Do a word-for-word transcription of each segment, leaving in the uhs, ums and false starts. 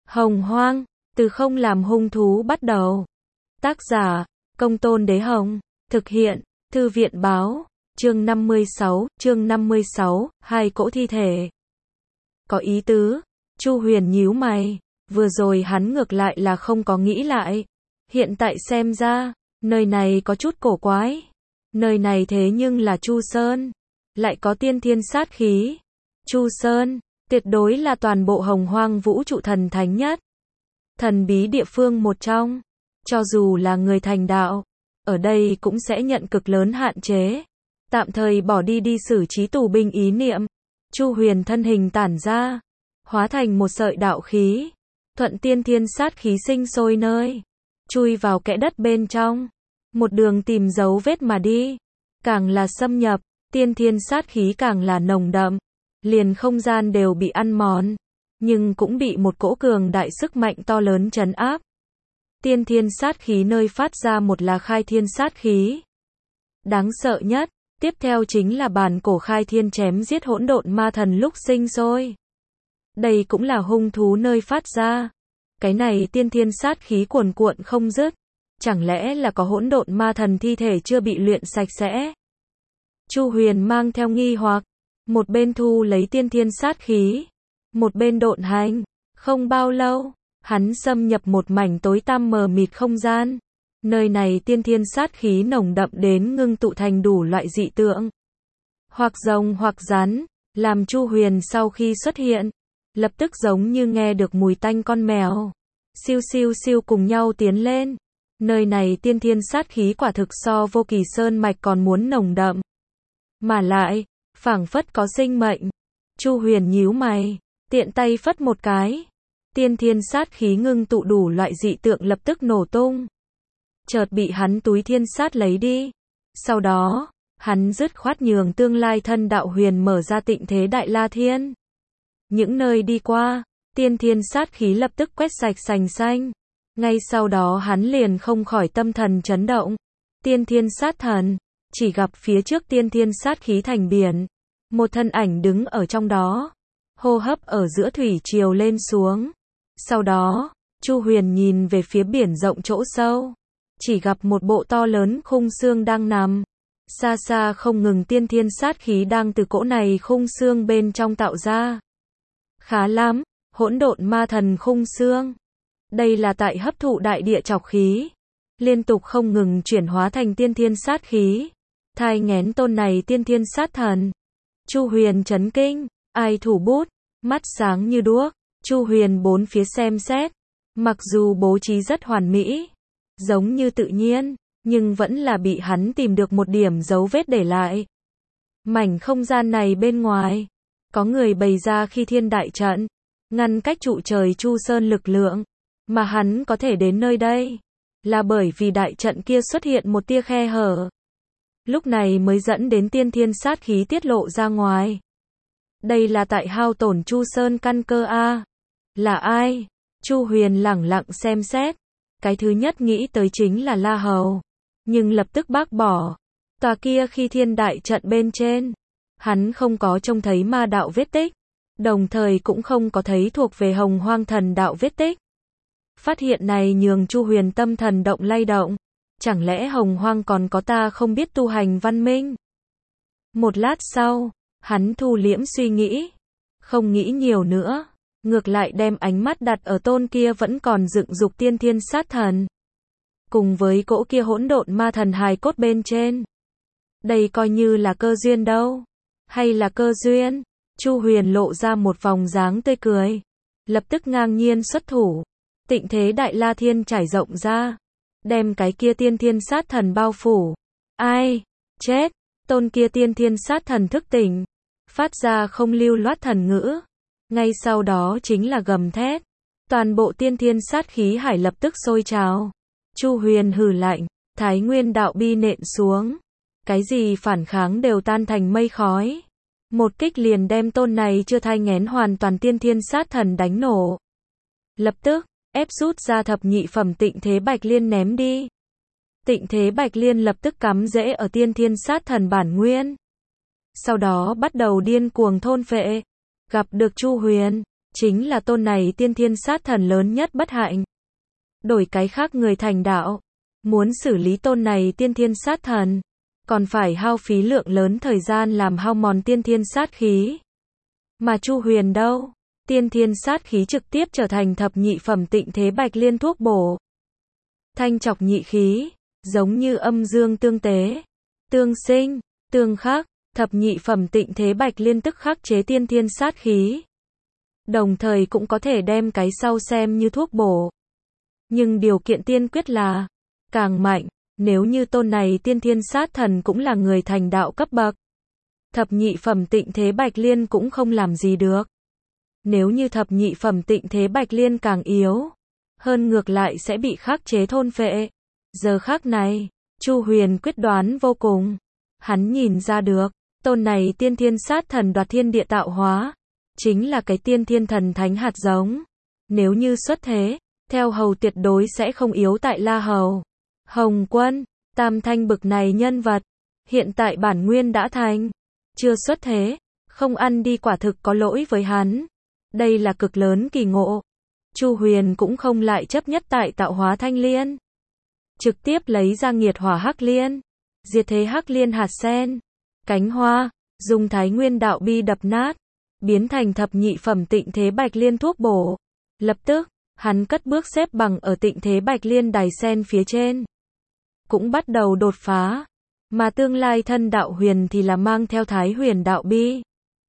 Hồng Hoang, từ không làm hung thú bắt đầu. Tác giả, Công Tôn Đế Hồng. Thực hiện, Thư viện báo. Chương năm mươi sáu, chương năm mươi sáu, hai cỗ thi thể. Có ý tứ. Chu Huyền nhíu mày. Vừa rồi hắn ngược lại là không có nghĩ lại. Hiện tại xem ra, nơi này có chút cổ quái. Nơi này thế nhưng là Chu Sơn. Lại có tiên thiên sát khí. Chu Sơn, tuyệt đối là toàn bộ hồng hoang vũ trụ thần thánh nhất. Thần bí địa phương một trong. Cho dù là người thành đạo, ở đây cũng sẽ nhận cực lớn hạn chế. Tạm thời bỏ đi đi xử trí tù binh ý niệm. Chu Huyền thân hình tản ra, hóa thành một sợi đạo khí. Thuận tiên thiên sát khí sinh sôi nơi. Chui vào kẽ đất bên trong. Một đường tìm dấu vết mà đi. Càng là xâm nhập, tiên thiên sát khí càng là nồng đậm. Liền không gian đều bị ăn mòn. Nhưng cũng bị một cỗ cường đại sức mạnh to lớn trấn áp. Tiên thiên sát khí nơi phát ra một là khai thiên sát khí. Đáng sợ nhất, tiếp theo chính là bản cổ khai thiên chém giết hỗn độn ma thần lúc sinh sôi. Đây cũng là hung thú nơi phát ra. Cái này tiên thiên sát khí cuồn cuộn không dứt. Chẳng lẽ là có hỗn độn ma thần thi thể chưa bị luyện sạch sẽ? Chu Huyền mang theo nghi hoặc, một bên thu lấy tiên thiên sát khí, một bên độn hành. Không bao lâu, hắn xâm nhập một mảnh tối tăm mờ mịt không gian. Nơi này tiên thiên sát khí nồng đậm đến ngưng tụ thành đủ loại dị tượng. Hoặc rồng hoặc rắn, làm Chu Huyền sau khi xuất hiện, lập tức giống như nghe được mùi tanh con mèo. Siêu siêu siêu cùng nhau tiến lên. Nơi này tiên thiên sát khí quả thực so vô kỳ sơn mạch còn muốn nồng đậm. Mà lại, phảng phất có sinh mệnh. Chu Huyền nhíu mày, tiện tay phất một cái. Tiên thiên sát khí ngưng tụ đủ loại dị tượng lập tức nổ tung. Chợt bị hắn túi thiên sát lấy đi. Sau đó, hắn dứt khoát nhường tương lai thân đạo huyền mở ra tịnh thế đại la thiên. Những nơi đi qua, tiên thiên sát khí lập tức quét sạch sành xanh. Ngay sau đó hắn liền không khỏi tâm thần chấn động. Tiên thiên sát thần, chỉ gặp phía trước tiên thiên sát khí thành biển. Một thân ảnh đứng ở trong đó. Hô hấp ở giữa thủy triều lên xuống. Sau đó, Chu Huyền nhìn về phía biển rộng chỗ sâu. Chỉ gặp một bộ to lớn khung xương đang nằm. Xa xa không ngừng tiên thiên sát khí đang từ cỗ này khung xương bên trong tạo ra. Khá lắm, hỗn độn ma thần khung xương. Đây là tại hấp thụ đại địa trọc khí. Liên tục không ngừng chuyển hóa thành tiên thiên sát khí. Thai nghén tôn này tiên thiên sát thần. Chu Huyền chấn kinh, ai thủ bút, mắt sáng như đuốc. Chu Huyền bốn phía xem xét. Mặc dù bố trí rất hoàn mỹ, giống như tự nhiên, nhưng vẫn là bị hắn tìm được một điểm dấu vết để lại. Mảnh không gian này bên ngoài, có người bày ra khi thiên đại trận, ngăn cách trụ trời Chu Sơn lực lượng, mà hắn có thể đến nơi đây, là bởi vì đại trận kia xuất hiện một tia khe hở. Lúc này mới dẫn đến tiên thiên sát khí tiết lộ ra ngoài. Đây là tại hao tổn Chu Sơn căn cơ a. Là ai? Chu Huyền lẳng lặng xem xét. Cái thứ nhất nghĩ tới chính là La Hầu. Nhưng lập tức bác bỏ. Tòa kia khi thiên đại trận bên trên. Hắn không có trông thấy ma đạo vết tích. Đồng thời cũng không có thấy thuộc về hồng hoang thần đạo vết tích. Phát hiện này nhường Chu Huyền tâm thần động lay động. Chẳng lẽ hồng hoang còn có ta không biết tu hành văn minh? Một lát sau, hắn thu liễm suy nghĩ. Không nghĩ nhiều nữa. Ngược lại đem ánh mắt đặt ở tôn kia vẫn còn dựng dục tiên thiên sát thần. Cùng với cỗ kia hỗn độn ma thần hài cốt bên trên. Đây coi như là cơ duyên đâu. Hay là cơ duyên? Chu Huyền lộ ra một vòng dáng tươi cười. Lập tức ngang nhiên xuất thủ. Tịnh thế đại la thiên trải rộng ra. Đem cái kia tiên thiên sát thần bao phủ. Ai? Chết! Tôn kia tiên thiên sát thần thức tỉnh. Phát ra không lưu loát thần ngữ. Ngay sau đó chính là gầm thét. Toàn bộ tiên thiên sát khí hải lập tức sôi trào. Chu Huyền hừ lạnh. Thái nguyên đạo bi nện xuống. Cái gì phản kháng đều tan thành mây khói. Một kích liền đem tôn này chưa thai nghén hoàn toàn tiên thiên sát thần đánh nổ. Lập tức, ép rút ra thập nhị phẩm tịnh thế bạch liên ném đi. Tịnh thế bạch liên lập tức cắm rễ ở tiên thiên sát thần bản nguyên. Sau đó bắt đầu điên cuồng thôn phệ. Gặp được Chu Huyền, chính là tôn này tiên thiên sát thần lớn nhất bất hạnh. Đổi cái khác người thành đạo, muốn xử lý tôn này tiên thiên sát thần, còn phải hao phí lượng lớn thời gian làm hao mòn tiên thiên sát khí. Mà Chu Huyền đâu? Tiên thiên sát khí trực tiếp trở thành thập nhị phẩm tịnh thế bạch liên thuốc bổ. Thanh trọc nhị khí, giống như âm dương tương tế, tương sinh, tương khắc, thập nhị phẩm tịnh thế bạch liên tức khắc chế tiên thiên sát khí. Đồng thời cũng có thể đem cái sau xem như thuốc bổ. Nhưng điều kiện tiên quyết là, càng mạnh, nếu như tôn này tiên thiên sát thần cũng là người thành đạo cấp bậc, thập nhị phẩm tịnh thế bạch liên cũng không làm gì được. Nếu như thập nhị phẩm tịnh thế bạch liên càng yếu, hơn ngược lại sẽ bị khắc chế thôn phệ. Giờ khắc này, Chu Huyền quyết đoán vô cùng. Hắn nhìn ra được, tôn này tiên thiên sát thần đoạt thiên địa tạo hóa, chính là cái tiên thiên thần thánh hạt giống. Nếu như xuất thế, theo hầu tuyệt đối sẽ không yếu tại La Hầu, Hồng Quân, Tam Thanh bực này nhân vật. Hiện tại bản nguyên đã thành, chưa xuất thế, không ăn đi quả thực có lỗi với hắn. Đây là cực lớn kỳ ngộ. Chu Huyền cũng không lại chấp nhất tại tạo hóa thanh liên. Trực tiếp lấy ra nghiệt hỏa hắc liên, diệt thế hắc liên hạt sen, cánh hoa, dùng thái nguyên đạo bi đập nát, biến thành thập nhị phẩm tịnh thế bạch liên thuốc bổ. Lập tức, hắn cất bước xếp bằng ở tịnh thế bạch liên đài sen phía trên. Cũng bắt đầu đột phá. Mà tương lai thân đạo huyền thì là mang theo thái huyền đạo bi.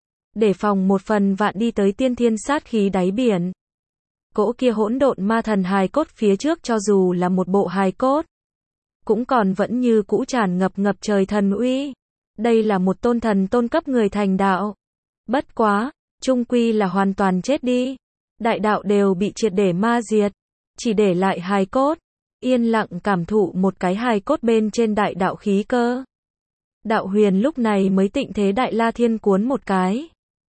Để phòng một phần vạn đi tới tiên thiên sát khí đáy biển. Cỗ kia hỗn độn ma thần hài cốt phía trước cho dù là một bộ hài cốt, cũng còn vẫn như cũ tràn ngập ngập trời thần uy. Đây là một tôn thần tôn cấp người thành đạo. Bất quá, chung quy là hoàn toàn chết đi. Đại đạo đều bị triệt để ma diệt, chỉ để lại hài cốt. Yên lặng cảm thụ một cái hài cốt bên trên đại đạo khí cơ. Đạo huyền lúc này mới tịnh thế đại la thiên cuốn một cái.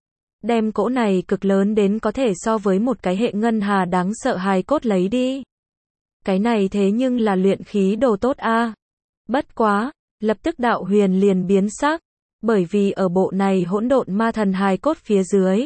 Đem cỗ này cực lớn đến có thể so với một cái hệ ngân hà đáng sợ hài cốt lấy đi. Cái này thế nhưng là luyện khí đồ tốt a. À. Bất quá, lập tức đạo huyền liền biến sắc, bởi vì ở bộ này hỗn độn ma thần hài cốt phía dưới,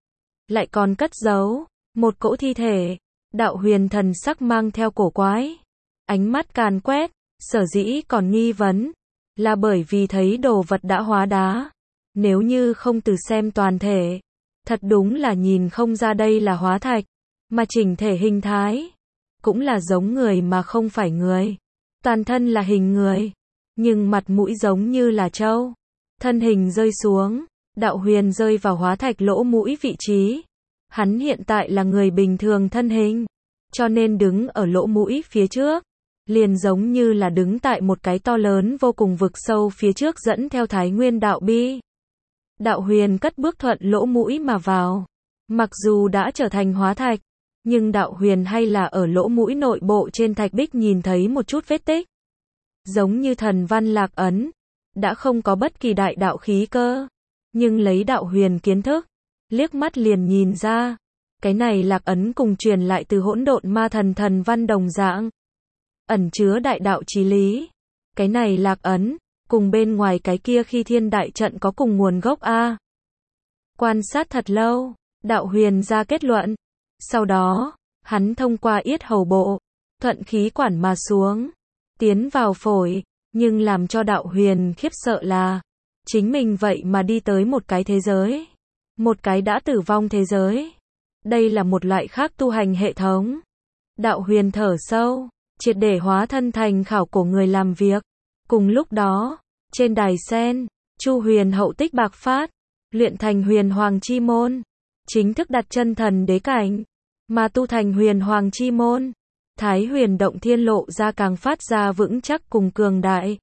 lại còn cất giấu một cỗ thi thể. Đạo huyền thần sắc mang theo cổ quái, ánh mắt càn quét, sở dĩ còn nghi vấn, là bởi vì thấy đồ vật đã hóa đá. Nếu như không từ xem toàn thể, thật đúng là nhìn không ra đây là hóa thạch, mà chỉnh thể hình thái, cũng là giống người mà không phải người. Toàn thân là hình người, nhưng mặt mũi giống như là trâu. Thân hình rơi xuống, đạo huyền rơi vào hóa thạch lỗ mũi vị trí. Hắn hiện tại là người bình thường thân hình, cho nên đứng ở lỗ mũi phía trước, liền giống như là đứng tại một cái to lớn vô cùng vực sâu phía trước dẫn theo thái nguyên đạo bi. Đạo huyền cất bước thuận lỗ mũi mà vào. Mặc dù đã trở thành hóa thạch, nhưng đạo huyền hay là ở lỗ mũi nội bộ trên thạch bích nhìn thấy một chút vết tích. Giống như thần văn lạc ấn, đã không có bất kỳ đại đạo khí cơ. Nhưng lấy đạo huyền kiến thức, liếc mắt liền nhìn ra, cái này lạc ấn cùng truyền lại từ hỗn độn ma thần thần văn đồng dạng, ẩn chứa đại đạo chí lý. Cái này lạc ấn, cùng bên ngoài cái kia khi thiên đại trận có cùng nguồn gốc a. Quan sát thật lâu, đạo huyền ra kết luận. Sau đó, hắn thông qua yết hầu bộ, thuận khí quản mà xuống, tiến vào phổi. Nhưng làm cho đạo huyền khiếp sợ là, chính mình vậy mà đi tới một cái thế giới, một cái đã tử vong thế giới. Đây là một loại khác tu hành hệ thống. Đạo huyền thở sâu, triệt để hóa thân thành khảo cổ người làm việc. Cùng lúc đó, trên đài sen, Chu Huyền hậu tích bạc phát, luyện thành huyền hoàng chi môn, chính thức đặt chân thần đế cảnh, mà tu thành huyền hoàng chi môn, thái huyền động thiên lộ ra càng phát ra vững chắc cùng cường đại.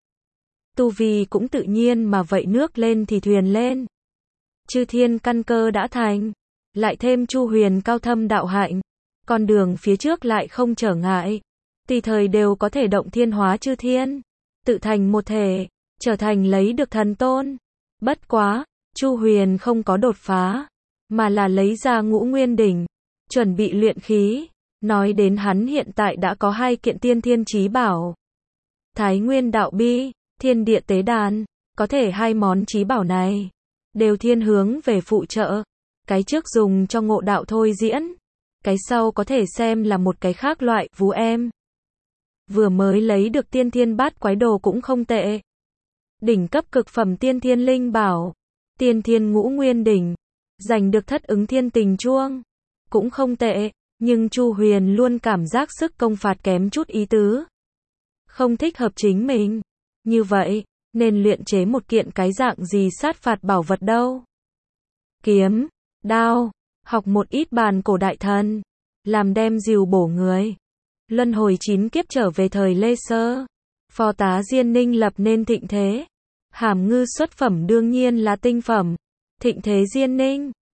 Tu vi cũng tự nhiên mà vậy nước lên thì thuyền lên. Chư thiên căn cơ đã thành, lại thêm Chu Huyền cao thâm đạo hạnh, con đường phía trước lại không trở ngại, tùy thời đều có thể động thiên hóa chư thiên, tự thành một thể, trở thành lấy được thần tôn. Bất quá, Chu Huyền không có đột phá, mà là lấy ra ngũ nguyên đỉnh, chuẩn bị luyện khí. Nói đến hắn hiện tại đã có hai kiện tiên thiên chí bảo. Thái nguyên đạo bi, thiên địa tế đàn, có thể hai món chí bảo này đều thiên hướng về phụ trợ. Cái trước dùng cho ngộ đạo thôi diễn. Cái sau có thể xem là một cái khác loại, vú em. Vừa mới lấy được tiên thiên bát quái đồ cũng không tệ. Đỉnh cấp cực phẩm tiên thiên linh bảo. Tiên thiên ngũ nguyên đỉnh. Giành được thất ứng thiên tình chuông. Cũng không tệ. Nhưng Chu Huyền luôn cảm giác sức công phạt kém chút ý tứ. Không thích hợp chính mình. Như vậy, nên luyện chế một kiện cái dạng gì sát phạt bảo vật đâu. Kiếm, đao, học một ít bàn cổ đại thần. Làm đem dìu bổ người. Luân hồi chín kiếp trở về thời Lê Sơ. Phó tá Diên Ninh lập nên thịnh thế. Hàm ngư xuất phẩm đương nhiên là tinh phẩm. Thịnh thế Diên Ninh.